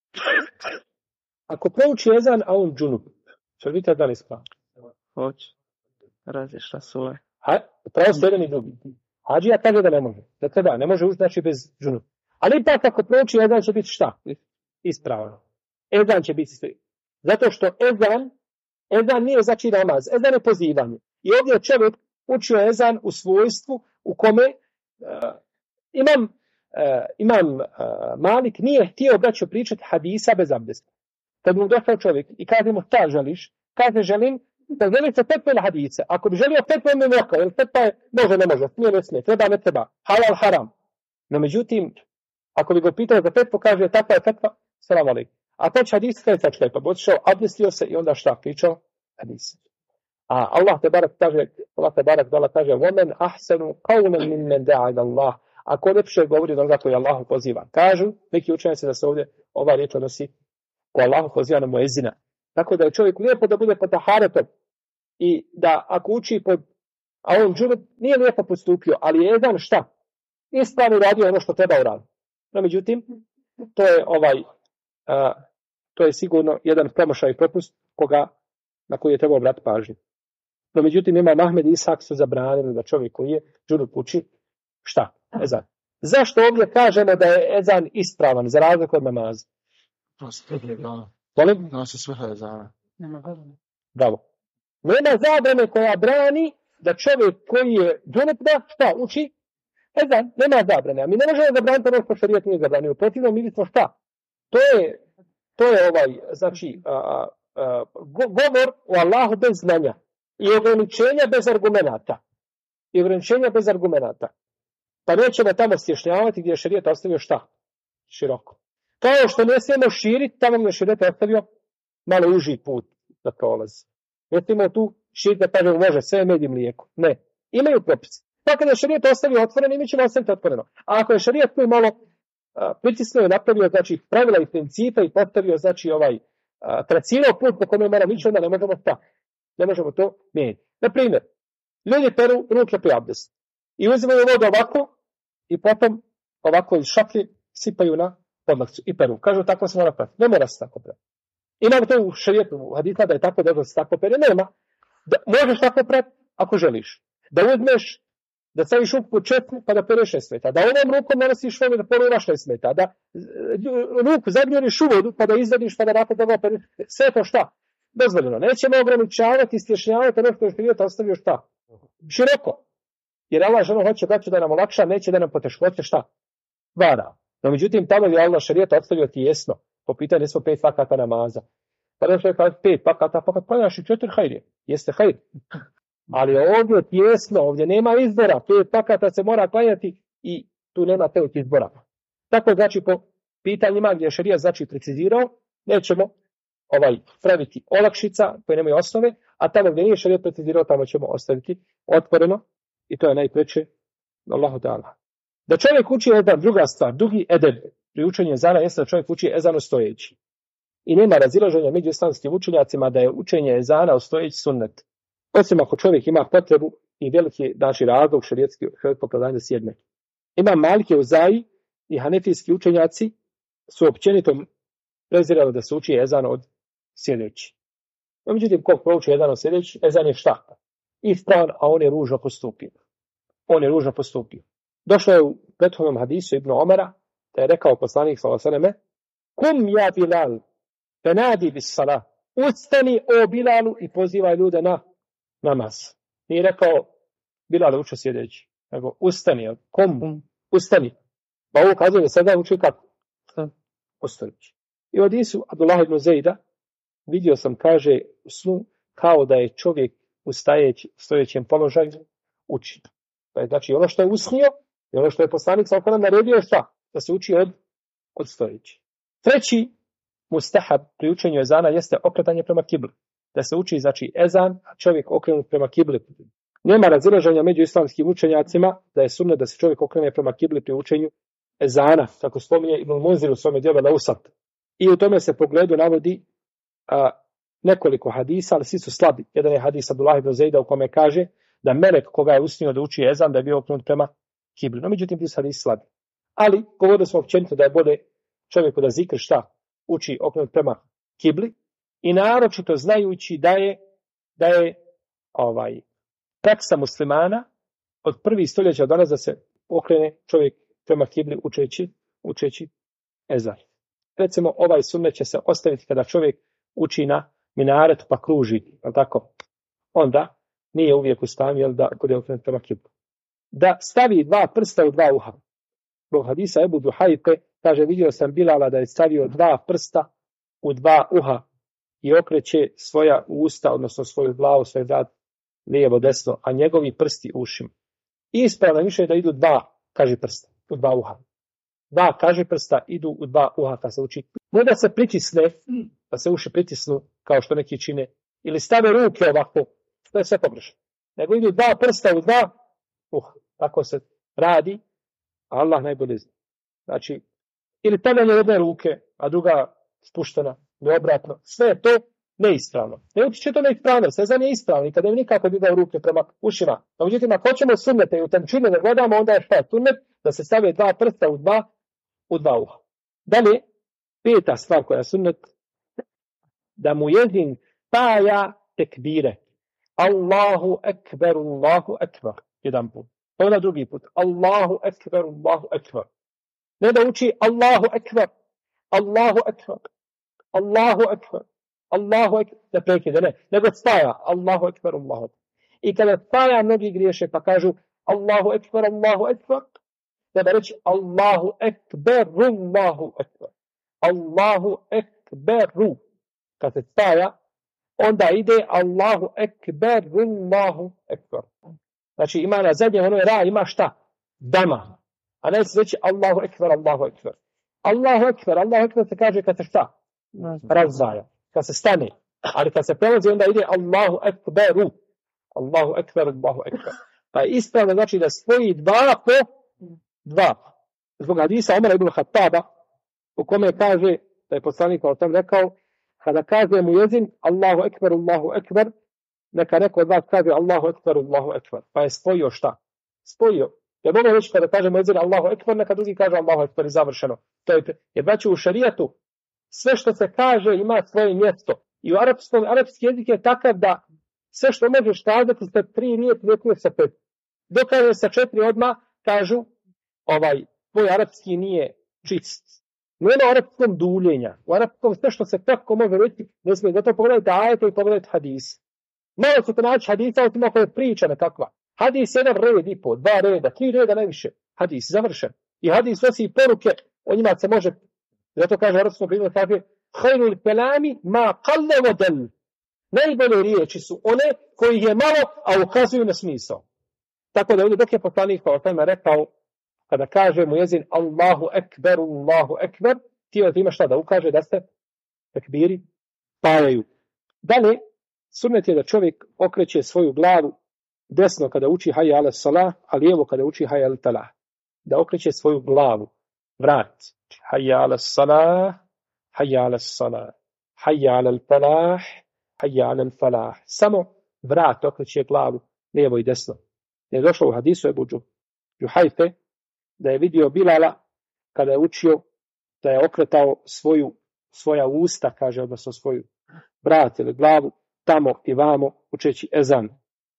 Ako prouči ezan, a on džunup, će li biti ezan ispravan? Hoće. Razišla sule. Pravo su jedan i drugi. Hadžija kaže da ne može. Da treba, ne može ući znači bez džunup. Ali ipak ako prouči ezan će biti šta? Ispravno. Ezan će biti ispravno. Zato što ezan nije znači namaz. Ezan je pozivanje. I ovdje je čovjek učio ezan u svojstvu u kome imam Malik nije htio braćo pričati hadisa bez abdesta. Kad mu došao čovjek i kaže mu šta želiš? Kaže želim da želi se petve ili hadise. Ako bi želio petve mi rekao, jer petva je može, ne može, smije, ne smije, treba, ne treba, halal, haram. No međutim, ako bi go pitao za petvu, kaže takva je petva, salam alejkum. A to će hadis kaj sad šlepa, bo otišao, abdestio se i onda šta pričao? Hadise. A Allah te barak kaže, وَمَنْ أَحْسَنُ قَوْمًا مِنْ دَعَ إِلَى اللَّهِ. Ako lepše govori od onoga koji Allahu poziva. Kažu, neki učenjaci da se ovdje ova riječ odnosi ko Allahu poziva na muezina. Tako da je čovjek lijepo da bude pod taharetom i da ako uči pod, a on džunup nije lijepo postupio, ali je jedan šta? Ispravno radio ono što treba uraditi. No međutim, to je sigurno jedan promašaj propust na koji je trebao obratiti pažnju. No međutim, Imam Ahmed i Isak su zabranili da čovjek koji je džunup uči šta? Ezan. Zašto ovdje kažemo da je ezan ispravan za razliku od namaza? Volim? No se svrha ezana. Bravo. Nema zabrane koja brani da čovjek koji je džunup da šta uči? Ezan. Nema zabrane. A mi ne možemo zabraniti ono što šerijat nije zabranio. Protivno mi bismo šta? To je znači, govor o Allahu bez znanja i ograničenja bez argumenata. Pa nećemo tamo stješnjavati gdje je šerijat ostavio šta? Široko. Kao što ne smijemo širiti, tamo je šerijat ostavio malo uži put da prolazi. Ne smijemo tu širiti da kažemo može sve med i mlijeko. Ne. Imaju propisi. Pa kada je šerijat ostavio otvoreno, i mi ćemo ostaviti otvoreno. A ako je šerijat tu malo pritisnuo i napravio znači, pravila i principe i postavio znači tracirao put po kome moramo ići, onda ne možemo šta? Ne možemo to mijenjati. Na primjer, ljudi peru ruke pri abdestu i uzimaju vodu ovako i potom ovako iz šaplje sipaju na podlakcu i peru. Kažu tako se mora prati. Ne mora se tako prati. Imamo to u šerijetu u hadisa da je tako da se tako pere. Nema. Možeš tako prati ako želiš. Da uzmeš, da staviš ruku u čepu pa da pereš 6 smeta. Da ovom rukom nanosiš vodu da poruraš 6 smeta. Da ruku zagnjuriš u vodu pa da izvadiš pa da nakon toga pereš. Sve to šta? Dozvoljeno. Nećemo ograničavati i stješnjavati ono što je šerijet ostavio šta? Široko. Jer Allah žena hoće da nam olakša, neće da nam poteškoće šta? Vara. No međutim, tamo je Allah šerijet ostavio tijesno. Po pitanju smo 5 vakata namaza. Pa da što je 5 vakata, pa kad planjaš i 4 hajrije. Jeste hajr. Ali ovdje je tijesno, ovdje nema izbora. 5 vakata se mora klanjati i tu nema tog izbora. Tako znači po pitanjima gdje je šerijet znači precizirao, nećemo praviti olakšica koje nemaju osnove, a tamo gdje nije šerijet precizirao, tamo ćemo ostaviti otvoreno. I to je najpreče Allahu ta'ala. Da čovjek uči ezan, druga stvar, drugi edeb pri učenju ezana jeste da čovjek uči ezanu stojeći. I nema razilaženja među islamskim učenjacima da je učenje ezana stojeći sunnet. Osim ako čovjek ima potrebu i veliki znači razlog šerijetski opravdanje da sjedne. Ima Malike Uzaji i hanefijski učenjaci su općenito prezirali da se uči ezan od sjedeći. No, međutim, ko prouči ezan od sjedeći, ezan je šta? Ispravan, a on je ružno postupio. on je ružno postupio. Došlo je u prethodnom hadisu Ibn Omara, da je rekao poslanik sallallahu alejhi ve selleme: "Kum ja Bilal, fenadi bis salah." Ustani o Bilalu i pozivaj ljude na namaz. Nije rekao Bilal uči sjedeći, nego ustani, ustani. Pa ovo kazuje da sada uči kako? Ustanići. I u hadisu Abdullah ibn Zejda vidio sam, kaže, u snu kao da je čovjek u stojećem položaju uči. Pa je, znači, ono što je usnio i ono što je poslanik sallallahu alejhi ve sellem naredio šta? Da se uči od stojeći. Treći mustahab pri učenju ezana jeste okretanje prema kibli. Da se uči, znači, ezan, a čovjek okrenut prema kibli. Nema razilaženja među islamskim učenjacima da je sunnet da se čovjek okrene prema kibli pri učenju ezana, kako spominje Ibn Munzir u svome djelu Al-Awsat. I u tome se pogledu navodi nekoliko hadisa, ali svi su slabi. Jedan je hadis Abdullah ibn Zejda u kome kaže da melek koga je usnio da uči ezan da je bio okrenut prema kibli. No, međutim, ti su hadisi slabi. Ali govorili smo općenito da je bolje čovjeku da zikr šta uči okrenut prema kibli i naročito znajući da je praksa muslimana od prvih stoljeća od danas da se okrene čovjek prema kibli učeći ezan. Recimo, ovaj sunnet će se ostaviti kada čovjek uči na minaretu pa kruži, tako? Onda nije uvijek u stanju da bude okrenut prema kibli. Da stavi dva prsta u dva uha. Zbog hadisa Ebu Duhajke kaže, vidio sam Bilala da je stavio dva prsta u dva uha i okreće svoja usta, odnosno svoju glavu, svoj vrat lijevo, desno, a njegovi prsti ušima. Ispravno više da idu dva kaži prsta u dva uha. Dva kaži prsta idu u dva uha kad se uči. Ne da se pritisne, da se uši pritisnu kao što neki čine, ili stave ruke ovako, to je sve pogrešno. Nego idu dva prsta u dva uha. Tako se radi, a Allah najbolje zna. Znači, ili stavljanje jedne ruke, a druga spuštena, ili obratno. Sve je to neispravno. Ne utiče to neispravno, sve je ispravno i kada je nikako digao ruke prema ušima. No, međutim, ako hoćemo sunnete i u tančine ne gledamo, onda je šta sunnet da se stave dva prsta u dva uha. Dalje, peta stvar koja je sunnet, da mu jezin spaja tekbire. Allahu ekber, Allahu ekber. Jedan put. Onda drugi put. Allahu ekber, Allahu ekber. Ne da uči Allahu ekber, Allahu ekber, Allahu ekber, Allahu ekber, da prekide, ne. Nego spaja Allahu ekber, Allahu ekber. I kada spaja, mnogi griješe pa kažu Allahu ekber, Allahu ekber, treba reći Allahu ekberu, Allahu ekber. Allahu ekberu. Kad se spaja, onda ide Allahu ekberu, Allahu ekber. Znači ima na zadnjem ono je ra, ima šta? Dama. A ne se reći Allahu ekber, Allahu ekber. Allahu ekber se kaže kad se šta? Razdvaja. Kad se stane. Ali kad se prelazi onda ide Allahu ekberu. Allahu ekber, Allahu ekber. Pa je ispravno znači da spoji dva po dva. Zbog hadisa Omara ibn Khattaba u kome kaže da je poslanik o tom rekao kada kaže mu jezin Allahu ekber, Allahu ekber, neka neko od vas kaže Allahu ekber, Allahu ekber. Pa je spojio šta? Spojio. Jer mogu reći kada kaže mu jezin Allahu ekber, neka drugi kaže Allahu ekber i završeno. To je, jer znači u šarijatu sve što se kaže ima svoje mjesto. I u arapski jezik je takav da sve što možeš kazati sa 3 riječi lijekuje sa 5. Dok kaže sa 4 odmah kažu tvoj arapski nije čist. Nema u arapskom duljenja. U arapskom sve što se tako može reći, ne smije. Zato pogledajte ajete i pogledajte hadis. Malo ćete naći hadisa, osim ako je priča nekakva. Hadis 1 red i po, 2 reda, 3 reda najviše. Hadis završen. I hadis nosi poruke, o njima se može, zato kaže u arapskom primjeru, kaže Khairul kelami ma qalle wa dal. Najbolje riječi su one koji je malo, a ukazuju na smisao. Tako da ovdje dok je poslanik o tome rekao, kada kaže mu jezin Allahu ekber, Allahu ekber, ti imaš šta da ukaže da se tekbiri spajaju. Dalje, sunnet je da čovjek okreće svoju glavu desno kada uči hayya ala salah, a lijevo kada uči hayya ala talah. Da okreće svoju glavu, vrat. Hayya ala salah, hayya ala salah, hayya ala talah, hayya ala falah. Samo vrat okreće glavu lijevo i desno. Je došlo u hadisu Ebu Juhajfe da je vidio Bilala kada je učio da je okretao svoja usta, kaže, odnosno svoju vrat ili glavu, tamo i vamo učeći ezan.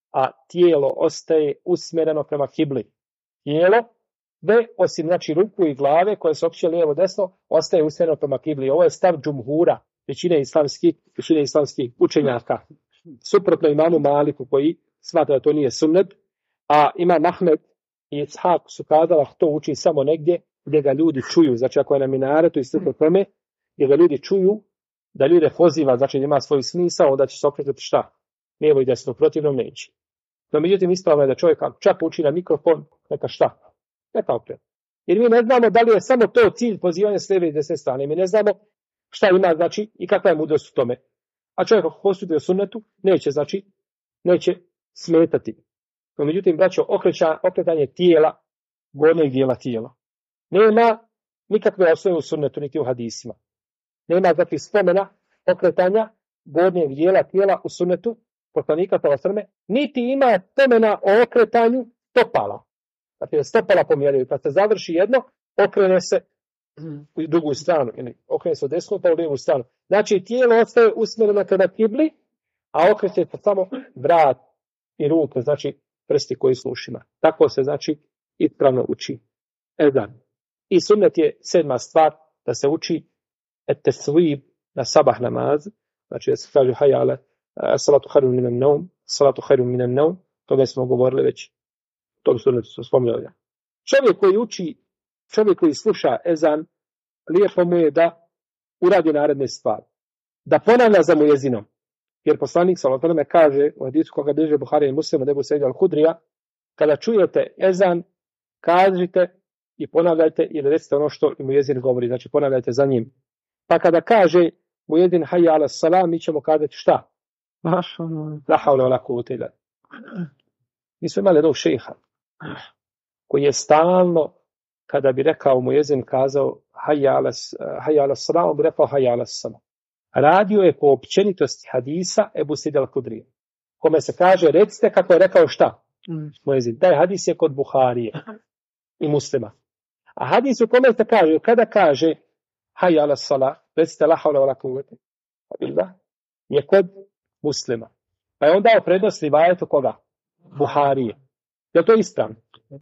a tijelo ostaje usmjereno prema kibli. Tijelo, osim znači ruku i glave koje se opće lijevo desno, ostaje usmjereno prema kibli. Ovo je stav džumhura, većine islamskih učenjaka. Suprotno imamu Maliku koji smatra da to nije sunnet, a Imam Ahmed i Ishak su kazala to uči samo negdje gdje ga ljudi čuju. Znači ako je na minaretu i slično tome, gdje ga ljudi čuju, da ljude poziva, znači da ima svoj smisao, da će se okretati šta? Lijevo i desno, protivnom neće. No međutim ispravno je da čovjek čak uči na mikrofon, neka šta? Neka okret. Jer mi ne znamo da li je samo to cilj pozivanja s lijeve i desne strane. Mi ne znamo šta ima, znači, i kakva je mudrost u tome. A čovjek ako posuduje o sunnetu, neće smetati. No međutim, braćo, okretanje tijela, gornjeg dijela tijela. Nema nikakve osnove u sunnetu, niti u hadisima. Nema dakle spomena okretanja gornjeg dijela tijela u sunnetu, poslanika sallallahu, niti ima spomena o okretanju stopala. Dakle, stopala pomjeraju. Kad se završi jedno, okrene se u drugu stranu. Ili okrene se od desnu pa u lijevu stranu. Znači, tijelo ostaje usmjereno prema kibli, a okreće se samo vrat i ruke, znači prsti koji su ušima. Tako se, znači, ispravno uči ezan. I sunnet je 7. stvar da se uči et-tesvib na sabah namaz. Znači, da se kaže hajale, salatu hayrun minan naum, salatu hayrun minan naum. Toga smo govorili već. To bi sunnetu smo spominjali. Čovjek koji sluša ezan, lijepo mu je da uradi naredne stvari. Da ponavlja za mujezinom. Jer poslanik sallallahu alejhi ve sellem kaže u hadisu koga bilježe Buharija i Muslim od Ebu Sejda al-Hudrija, kada čujete ezan, kažite i ponavljajte ili recite ono što mujezin govori, znači ponavljajte za njim. Pa kada kaže mujezin hayya ala salam, mi ćemo kazati šta? La hawla wala quwwata illa billah. Mi smo imali jednog šejha koji je stalno, kada bi rekao mujezin, kazao hayya ala salam, bi rekao hayya ala salam. Radio je po općenitosti hadisa Ebu Sejda al-Hudrija, kome se kaže recite kako je rekao šta? Mujezin. Taj hadis je kod Buharije i Muslima. A hadis u kome se kaže, kada kaže hayya ala salah, recite la hawla wala quwwata illa billah, je kod Muslima. Pa je on dao prednost rivajetu koga? Buharije. Je to ispravno?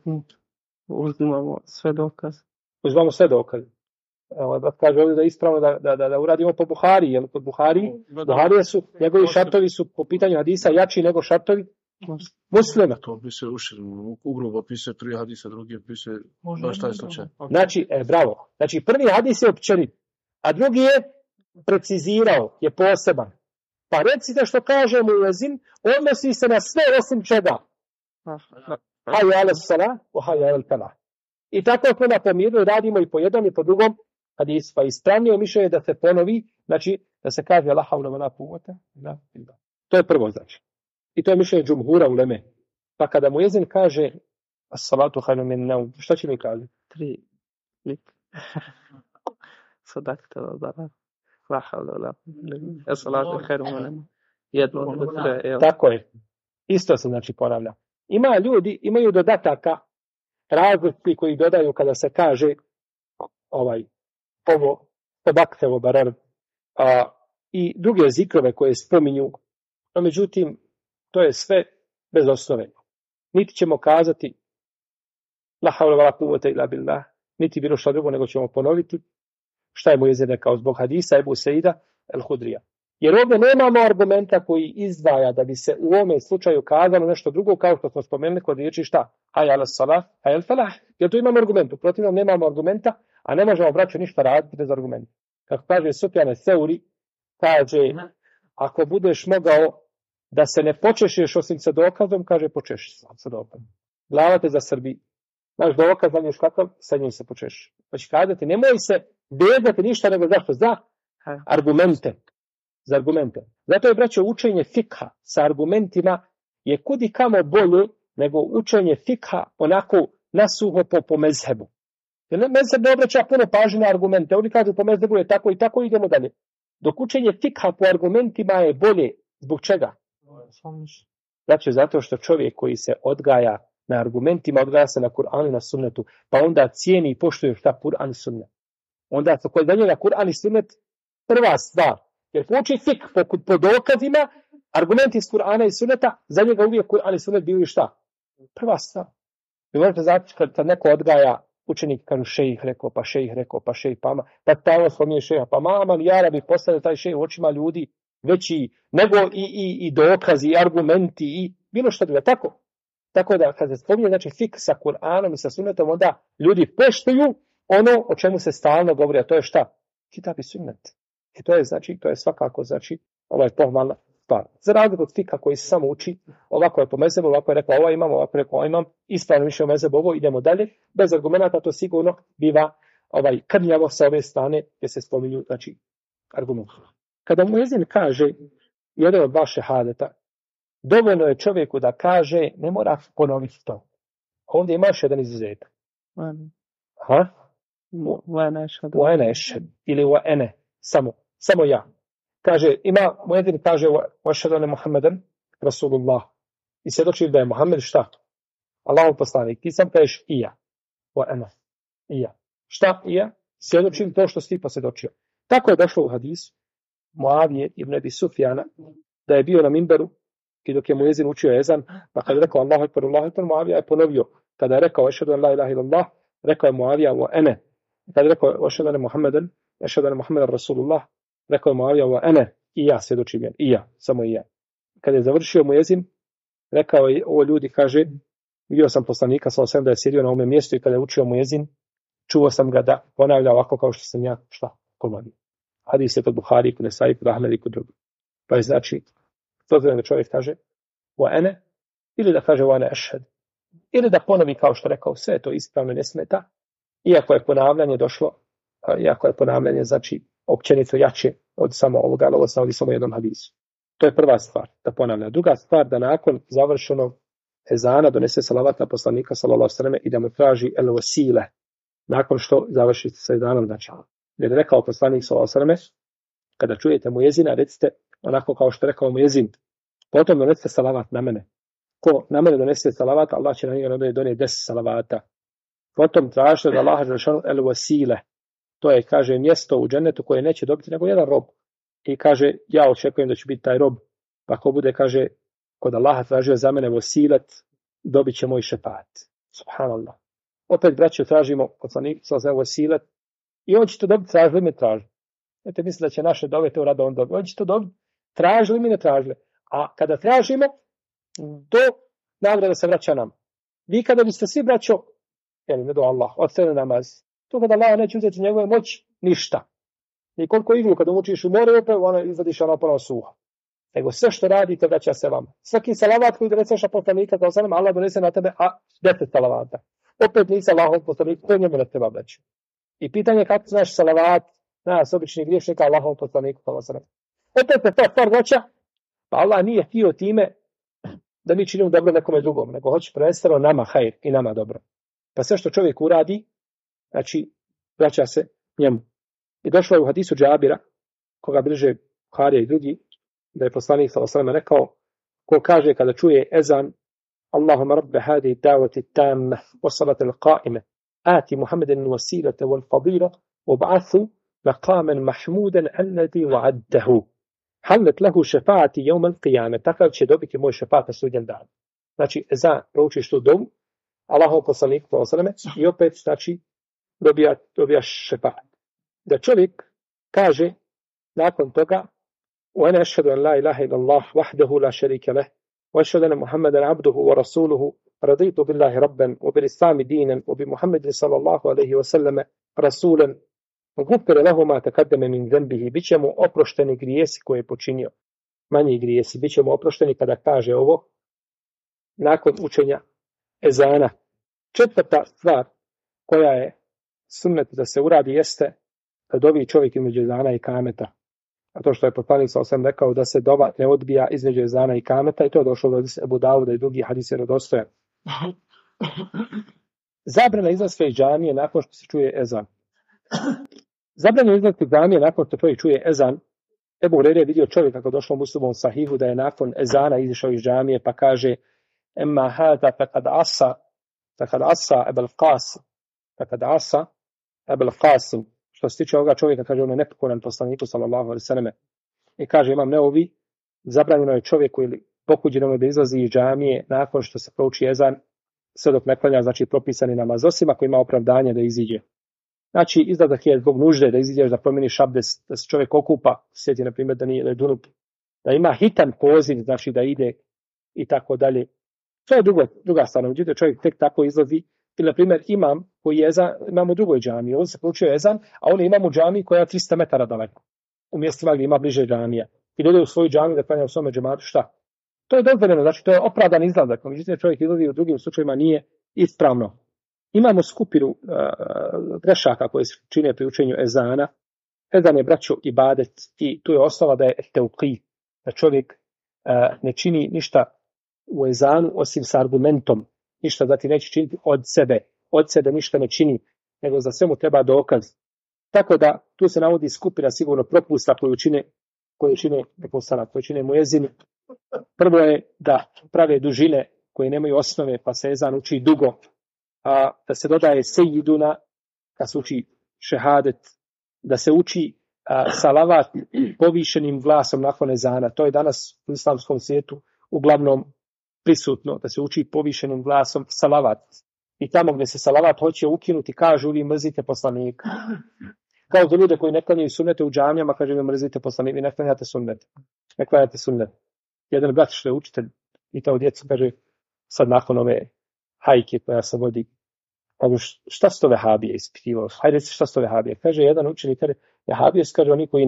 Uzimamo sve dokaze. Uzimamo sve dokaze. Evo, da kaže ovdje da je ispravno da uradimo po Buhariji, jer kod Buharije su, njegovi šartovi su po pitanju hadisa jači nego šartovi Muslima. To bi se ušilo, ugrubo piše prvi hadisa, drugi piše baš taj slučaj. Znači, bravo. Znači, prvi hadis je općenit, a drugi je precizirao, je poseban. Pa recite što kaže mujezin, odnosi se na sve osim čega. Hayya ala salah, hayya ala falah. I tako smo na pomiru radimo i po jednom i po drugom hadisu. Pa ispravnije mišljenje da se ponovi, znači da se kaže la hawla wala quwwata illa billah. To je prvo znači. I to je mišljenje džumhura uleme. Pa kada mujezin kaže as-salatu hayrun min naum, šta će mi kazati? 3 lik. Sadakta da. La hawla wala quwwata. As-salatu hayrun min naum. Jedno od tre. Tako je. Isto se znači ponavlja. Ljudi imaju dodataka, različiti koji dodaju kada se kaže ovo tabaktevo barar i druge zikrove koje spominju, no međutim to je sve bez osnove. Niti ćemo kazati la hawla wala quwwata illa billah, niti bilo što drugo, nego ćemo ponoviti šta je mujezin rekao zbog hadisa Ebu Sejda al-Hudrija. Jer ovdje nemamo argumenta koji izdvaja da bi se u ovome slučaju kazalo nešto drugo, kao što smo spomenuli kod riječi šta? Hayya ala salah, hayya ala falah. Jer tu imamo argument, u protivnom nemamo argumenta, a ne možemo braćo ništa raditi bez argumenta. Kako kaže Sufjan Seuri, kaže, ako budeš mogao da se ne počešeš osim sa dokazom, kaže počeši sa dokazom. Glava te zasrbi. Naš dokaz, znaš kakav, sa njim se počeš. Pa će kazati, nemoj se vezati ništa, nego zašto? Za argumente. Za argumente. Zato je, braćo, učenje fikha sa argumentima je kudi kamo bolje nego učenje fikha onako nasuho po mezhebu. Jer mezheb ne obraća puno pažnje na argumente. Oni kažu po mezhebu je tako i tako, idemo dalje. Dok učenje fikha po argumentima je bolje. Zbog čega? Znači, zato što čovjek koji se odgaja na argumentima, odgaja se na Kur'anu i na sunnetu, pa onda cijeni i poštuje šta Kur'an i sunnet. Onda se kod njega Kur'an i sunnet prva stvar. Jer uči fik po dokazima, argumenti iz Kur'ana i Sunneta, za njega uvijek Kur'an i Sunnet bili šta? Prva stvar. Vi možete znati kad neko odgaja učenik, kažu šejih rekao, pa šejih rekao, pa šejih, pa tamo spominje šeha, pa mama, jara bi postavio taj šejih u očima ljudi veći nego i dokazi, i argumenti, i bilo što drugo. Tako da kad se spominje, znači fik sa Kur'anom i sa Sunnetom, onda ljudi poštuju ono o čemu se stalno govori, a to je šta? Kitab i Sunnet. I to je svakako, pohvalna stvar. Za razliku od fika koji se samo uči, ovako je po mezebu, ovako je rekao ovo imam, ovako je rekao ovo imam, ispravno više o mezebu ovo, idemo dalje. Bez argumenta to sigurno biva krnjavo sa ove strane gdje se spominju, znači, argumenti. Kada muezin kaže jedan od vaše šehadeta, dovoljno je čovjeku da kaže, ne mora ponoviti to. Ovdje imaš jedan izuzetak. Wa ene ešhed. Ili wa ene. Samo ja. Kaže, muezin kaže, wa ešhedu ane Muhammeden, Rasulullah. I svjedoči da je Muhammed šta? Allahov poslanik. Ti sam kažeš i ja. Wa ene. I ja. Šta i ja? Svjedočim to što si ti posvjedočio. Tako je došlo u hadisu Muavije ibn Abi Sufjana, da je bio na minberu i dok je muezin učio ezan, pa kada je rekao Allahu ekber, Muavija je ponovio. Kada je rekao ešhedu an la ilaha illallah, rekao je Muavija wa ene. Kada je rekao ešhedu ane Muhammeden, ešhedu ane Muhammeden Rasulullah, rekao je Muavija wa ene. I ja svjedočim, i ja, samo i ja. Kada je završio muezin, rekao je, ovo ljudi, kaže, vidio sam poslanika, sam da je sjedio na ovome mjestu i kada je učio muezin, čuo sam ga da ponavlja ovako kao što sam ja, pomadio. Hadis je kod Buhari, kod Nesai, kod Ahmed i kod drugi. Pa je znači, to da čovjek kaže wa ene, ili da kaže wa ene ešhed, ili da ponovi kao što rekao, sve je to ispravno, ne smeta, iako je ponavljanje došlo, iako je ponavljanje, znači, općenito jače od samo ovoga, ali ovo se navodi samo jednom hadisu. To je prva stvar, da ponavlja. Druga stvar, da nakon završenog ezana donese salavat na poslanika, sallallahu alejhi ve selleme, i da mu traži el wasile, nakon što završi sa ezanom, znači. Jer je rekao poslanik sallallahu alejhi ve selleme, kada čujete muezina, recite onako kao što je rekao muezin, potom donesete salavat na mene. Ko na mene donese salavat, Allah će na njega donijeti 10 salavata. Potom tražite da Allah dželešanu el wasile, to je, kaže, mjesto u džennetu koje neće dobiti nego jedan rob. I kaže, ja očekujem da će biti taj rob. Pa ako bude, kaže, kod Allaha tražio za mene wasilet, dobit će moj šefaat. Subhanallah. Opet, braćo, tražimo poslanik sallallahu wasilet, i on će to dobiti, tražili mi tražili. Znate, misli da će naše dove to rado on dobiti. On će to dobiti, tražili mi ne tražili. A kada tražimo, to nagrada se vraća nam. Vi kada biste svi, braćo, ne do Allah, odstane namaz, to kada Allah neće uzeti njegove moć, ništa. I koliko iglu kada učiš u more, ona izvadiš ona ponovno suha. Nego sve što radite vraća se vam. Svaki salavat koji doneseš na poslanika, kao sanem, Allah donese na tebe 10 salavata. Opet nisi Allahov poslanik, to njemu ne treba vraća. I pitanje kako znaš salavat, nas obični griješnika, Allahov poslaniku, kao sanem. Opet je to stvar vraća, pa Allah nije htio time da mi činimo dobro nekome drugom, nego hoće prvenstveno nama hajr i nama dobro. Pa sve što čovjek uradi, znači, vraća se njemu. I došlo je u hadisu Džabira, koga bliže Buharija i drugi, da je poslanik sallallahu alejhi ve sellem rekao, ko kaže kada čuje ezan, Allahumma rabbe hadi da'wati tamma wa salati al-qa'ime, ati Muhammeden wasilata wal fadila, wab'athu maqaman mahmudan alladhi wa'addahu. Halet lahu šefaati jevmel qiyame, takav će dobiti moj šefaat na sudnjem danu. Znači, ezan, proučiš tu dovu, Allahov poslanik sallallahu alejhi ve sellem, i opet, znači, dobijaš šefaat. Da čovjek kaže nakon toga وَأَنَا أَشْهَدُ أَنْ لَا إِلَهَ إِلَّا اللَّهُ وَحْدَهُ لَا شَرِيكَ لَهُ وَأَشْهَدُ أَنَّ مُحَمَّدًا عَبْدُهُ وَرَسُولُهُ رَضِيتُ بِاللَّهِ رَبًّا وَبِالْإِسْلَامِ دِينًا وَبِمُحَمَّدٍ صَلَّى اللَّهُ عَلَيْهِ وَسَلَّمَ رَسُولًا غُفِرَ لَهُ مَا تَقَدَّمَ مِنْ ذَنبِهِ. Biće mu oprošteni grijesi koje je počinio, manji grijesi, biće mu oprošteni kada kaže ovo nakon učenja ezana. Četvrta stvar koja je sunnet da se uradi jeste da dovi čovjek između ezana i kameta. A to što je poslanik sallallahu alejhi ve sellem rekao da se dova ne odbija između ezana i kameta, i to je došlo do Ebu Dauda i drugi hadis je vjerodostojan. Zabrana izlaska iz džamije nakon što se čuje ezan. Zabrana izlaska iz džamije nakon što čovjek čuje ezan. Ebu Hurajra je vidio čovjeka kako došlo u Muslimovom sahihu da je nakon ezana izišao iz džamije pa kaže emma hada faqad asa Abul Qasim. Što se tiče ovoga čovjeka, kaže, on je nepokoran poslaniku sallallahu alejhi ve selleme. I kaže Imam Nevevi zabranjeno je čovjeku ili pokuđenome da izlazi iz džamije nakon što se prouči ezan, sve dok ne klanja, znači propisani namaz, osim ako ima opravdanje da iziđe. Znači, izlazak je zbog nužde da iziđeš, da promijeniš abdest, da se čovjek okupa, sjeti na primjer da je dunup, da ima hitan poziv, znači da ide i tako dalje. To je druga stvar. Međutim, čovjek tek tako izlazi. Ili, na primjer, imam koji imamo u drugoj džamiji, on se proučio ezan, a on imamo u džamiji koja je 300 metara daleko, u mjestima gdje ima bliže džamija. I dođe u svoju džamiju da klanja u svome džematu, šta? To je dozvoljeno, znači to je opravdan izlazak. Međutim, čovjek izlazi u drugim slučajima nije ispravno. Imamo skupinu grešaka koje se čine pri učenju ezana. Ezan je, braćo, ibadet i tu je osnova da je teuqi, da čovjek ne čini ništa u ezanu osim s argumentom, ništa da ti neće činiti od sebe ništa ne čini, nego za sve mu treba dokaz. Tako da tu se navodi skupina sigurno propusta koje čine muezini. Prvo je da prave dužine koje nemaju osnove, pa se ezan uči dugo, a da se dodaje sejiduna, kad se uči šehadet, da se uči salavat povišenim glasom nakon ezana. To je danas u islamskom svijetu uglavnom prisutno, da se uči povišenim glasom salavat. I tamo gdje se salavat hoće ukinuti, kažu vi mrzite poslanika. Kao za ljude koji ne klanjaju sunnete u džamijama, kaže vi mrzite poslanika, vi ne klanjate sunnete. Ne klanjate sunnete. Jedan brat što je učitelj i to djecu kaže, sad nakon ove hajke koja se vodi, kažu šta su to vehabije ispitivao? Hajde reci šta su to vehabije? Kaže jedan učenik, vehabije su, kaže, oni koji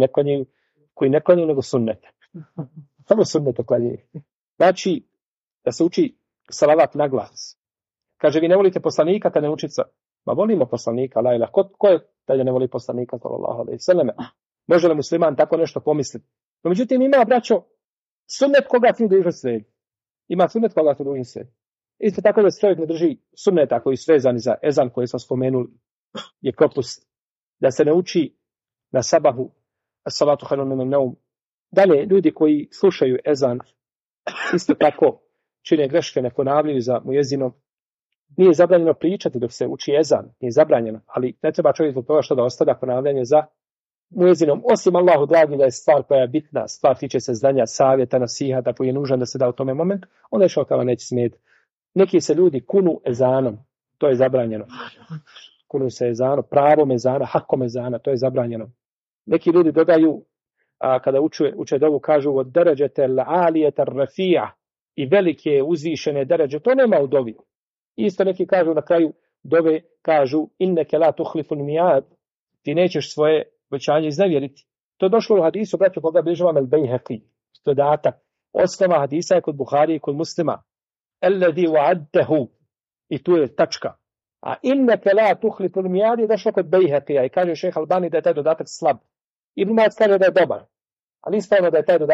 ne klanjaju nego sunnete. Samo sunnete klanjaju. Znači, da se uči salavat na glas. Kaže, vi ne volite poslanika kad ne učite. Ma volimo poslanika, la ilaha. Ko je da ne voli poslanika, sallallahu alejhi ve selleme? Može li musliman tako nešto pomisliti? No, međutim, ima, braćo, sunnet koga ti dužan slijediti. Ima sunnet koga ti dužan slijediti. Isto tako da se čovjek ne drži sunneta koji su vezani za ezan koji smo spomenuli, je propust. Da se ne uči na sabahu, salatu hayrun minan naum. Dalje, ljudi koji slušaju ezan, isto tako čine greške, ne ponavljaju za mujezinom. Nije zabranjeno pričati dok se uči ezan, nije zabranjeno, ali ne treba čovjek zbog toga što da ostavlja ponavljanje za mujezinom, osim Allahu dragi da je stvar koja je bitna, stvar tiče se znanja, savjeta, nasihata koji je nužan da se da u tome momentu, onda je šokava neće smijeti. Neki se ljudi kunu ezanom, to je zabranjeno. Kunu se ezanom, pravom ezana, hakom ezana, to je zabranjeno. Neki ljudi dodaju, kada uče dovu, kažu od deređete l'alijete rafija i velike uzvišene deređe, to nema u dovi. Isto neki kažu na kraju dove, kažu inneke la tuhlifun mi'ad, ti nećeš svoje obećanje iznevjeriti. To je došlo u hadisu, braćo, koga bližava al-Bejheqi, dodatak. Osnova hadisa je kod Buhari i kod Muslima. Alladhi wa'adtahu, i tu je tačka. A inneke la tuhlifun mi'ad je došlo kod Bejheqija i kaže šejh Albani da je taj dodatak slab. Ibn Mac kaže da je dobar, ali ispravno da je taj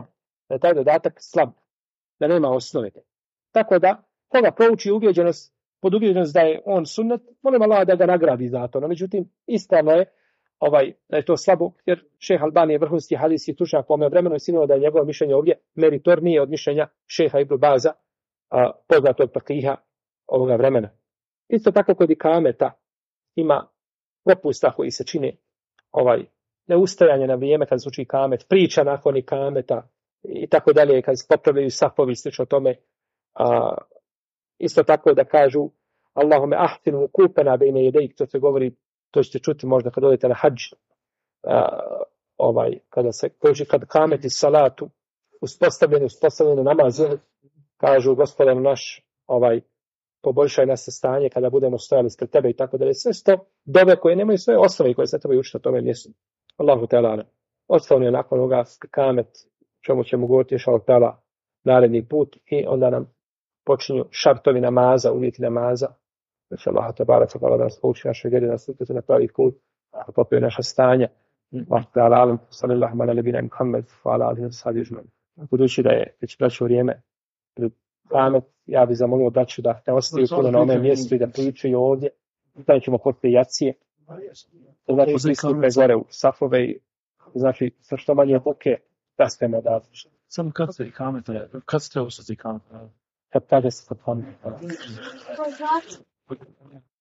dodatak slab, da nema osnove. Tako da koga prouči pod uvjeđenost da je on sunnet, molim Allah da ga nagradi za to. No, međutim, ispravno je da je to slabo, jer šejh Albani je vrhunski hadijski stručnjak po vremenu i sigurno da je njegovo mišljenje ovdje meritornije od mišljenja šejha Ibn Baza, poznatog fakiha ovoga vremena. Isto tako kod ikameta ima propusta koji se čine neustajanje na vrijeme kad se uči ikamet, priča nakon ikameta i tako dalje, kad se popravljaju safovi, slično tome. Isto tako da kažu Allahume ahsinu kupena bejne jedejk, to se govori, to ćete čuti možda kad odete na hadž, kada se kaže kad kameti salatu uspostavljeno namaz, kažu gospodar naš, poboljšaj nas stanje kada budemo stojali ispred tebe i tako dalje. Sve sto dove koje nemaju svoje osnove i koje se trebaju učiti na tome mjestu. Allahu ta'ala. Ostavljeno je nakon ovoga kamet, čemu ćemo govoriti još Allahu ta'ala naredni put i onda nam počinju šartovi namaza, uvjeti namaza. Znači Allah ta'ala da nas pouči naše vjere, da nas upute na pravi put, da popije naša stanja. Allah ta'ala alam, sallallahu ala nebina Muhammed, ala alihi sahbihi ajma'in. Budući da je već braćo vrijeme pred kamet, ja bih zamolio braću da ne ostaju puno na ome mjestu i da pričaju ovdje. Pitanje ćemo poslije jacije. Znači pristupe gore u safove i znači sa što manje buke da spremo da. Samo kad se kamet, kad ste ostati kamet? Kad kaže se kod